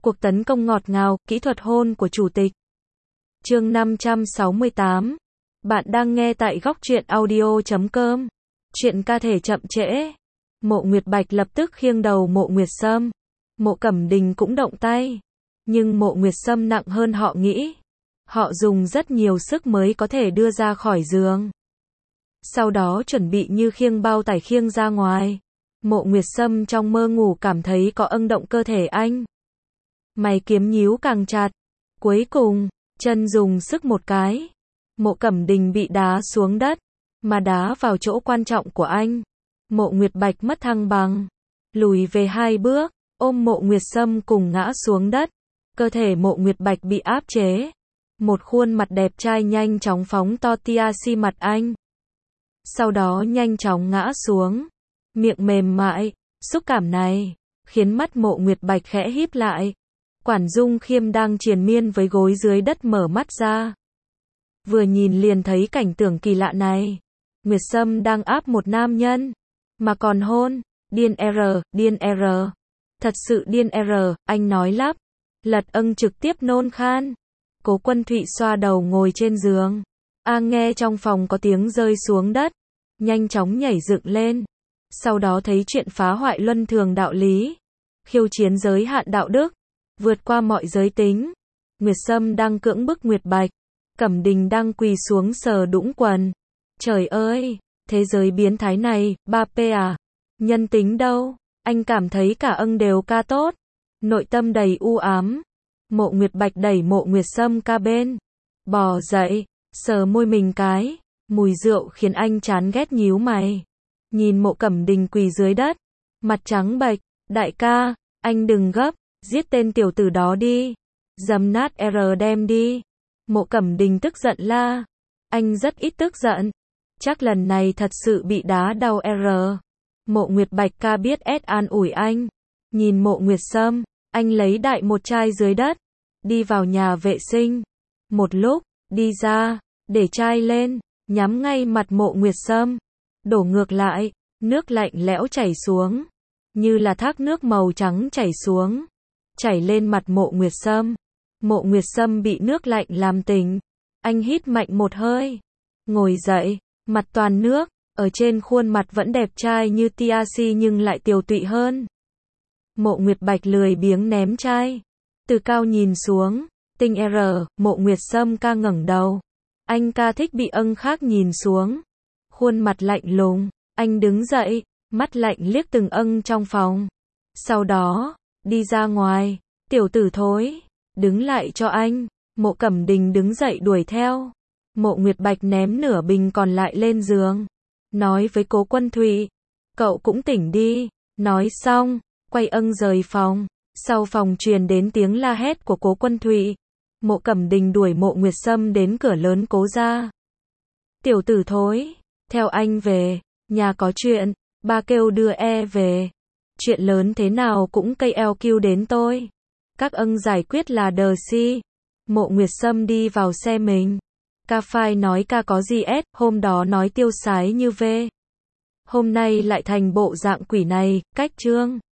Cuộc tấn công ngọt ngào, kỹ thuật hôn của chủ tịch. Chương 568. Bạn đang nghe tại góc truyện audio.com. Chuyện ca thể chậm trễ. Mộ Nguyệt Bạch lập tức khiêng đầu Mộ Nguyệt Sâm. Mộ Cẩm Đình cũng động tay. Nhưng Mộ Nguyệt Sâm nặng hơn họ nghĩ. Họ dùng rất nhiều sức mới có thể đưa ra khỏi giường. Sau đó chuẩn bị như khiêng bao tải khiêng ra ngoài. Mộ Nguyệt Sâm trong mơ ngủ cảm thấy có âng động cơ thể anh. Mày kiếm nhíu càng chặt. Cuối cùng, chân dùng sức một cái. Mộ Cẩm Đình bị đá xuống đất, mà đá vào chỗ quan trọng của anh. Mộ Nguyệt Bạch mất thăng bằng, lùi về 2 bước, ôm Mộ Nguyệt Sâm cùng ngã xuống đất. Cơ thể Mộ Nguyệt Bạch bị áp chế. Một khuôn mặt đẹp trai nhanh chóng phóng to tia si mặt anh. Sau đó nhanh chóng ngã xuống. Miệng mềm mại, xúc cảm này khiến mắt Mộ Nguyệt Bạch khẽ híp lại. Quản Dung Khiêm đang triền miên với gối dưới đất mở mắt ra. Vừa nhìn liền thấy cảnh tượng kỳ lạ này. Nguyệt Sâm đang áp một nam nhân, mà còn hôn. Điên R. Thật sự điên R, anh nói lắp. Lật âng trực tiếp nôn khan. Cố Quân Thụy xoa đầu ngồi trên giường. Nghe trong phòng có tiếng rơi xuống đất. Nhanh chóng nhảy dựng lên. Sau đó thấy chuyện phá hoại luân thường đạo lý. Khiêu chiến giới hạn đạo đức. Vượt qua mọi giới tính. Nguyệt Sâm đang cưỡng bức Nguyệt Bạch. Cẩm Đình đang quỳ xuống sờ đũng quần. Trời ơi, thế giới biến thái này, 3P à? Nhân tính đâu? Anh cảm thấy cả âng đều ca tốt. Nội tâm đầy u ám. Mộ Nguyệt Bạch đẩy Mộ Nguyệt Sâm ca bên. Bò dậy, sờ môi mình cái. Mùi rượu khiến anh chán ghét nhíu mày. Nhìn Mộ Cẩm Đình quỳ dưới đất. Mặt trắng bệch. Đại ca, anh đừng gấp. Giết tên tiểu tử đó đi. Dầm nát R đem đi. Mộ Cẩm Đình tức giận la. Anh rất ít tức giận. Chắc lần này thật sự bị đá đau R. Mộ Nguyệt Bạch ca biết an ủi anh. Nhìn Mộ Nguyệt Sâm, anh lấy đại một chai dưới đất. Đi vào nhà vệ sinh. Một lúc, đi ra, để chai lên, nhắm ngay mặt Mộ Nguyệt Sâm. Đổ ngược lại, nước lạnh lẽo chảy xuống. Như là thác nước màu trắng chảy xuống. Chảy lên mặt Mộ Nguyệt Sâm. Mộ Nguyệt Sâm bị nước lạnh làm tỉnh. Anh hít mạnh một hơi. Ngồi dậy, mặt toàn nước. Ở trên khuôn mặt vẫn đẹp trai như tia si nhưng lại tiều tụy hơn. Mộ Nguyệt Bạch lười biếng ném chai. Từ cao nhìn xuống. Tinh R. Mộ Nguyệt Sâm ca ngẩng đầu. Anh ca thích bị âng khác nhìn xuống. Khuôn mặt lạnh lùng. Anh đứng dậy. Mắt lạnh liếc từng âng trong phòng. Sau đó, đi ra ngoài. Tiểu tử thối. Đứng lại cho anh. Mộ Cẩm Đình đứng dậy đuổi theo. Mộ Nguyệt Bạch ném nửa bình còn lại lên giường. Nói với Cố Quân Thụy. Cậu cũng tỉnh đi. Nói xong, quay âng rời phòng. Sau phòng truyền đến tiếng la hét của Cố Quân Thụy. Mộ Cẩm Đình đuổi Mộ Nguyệt Sâm đến cửa lớn Cố gia. Tiểu tử thối. Theo anh về. Nhà có chuyện. Ba kêu đưa về. Chuyện lớn thế nào cũng cây LQ đến tôi. Các âng giải quyết là đờ si. Mộ Nguyệt Sâm đi vào xe mình. Ca phai nói ca có gì hôm đó nói tiêu sái như V. Hôm nay lại thành bộ dạng quỷ này, cách trương.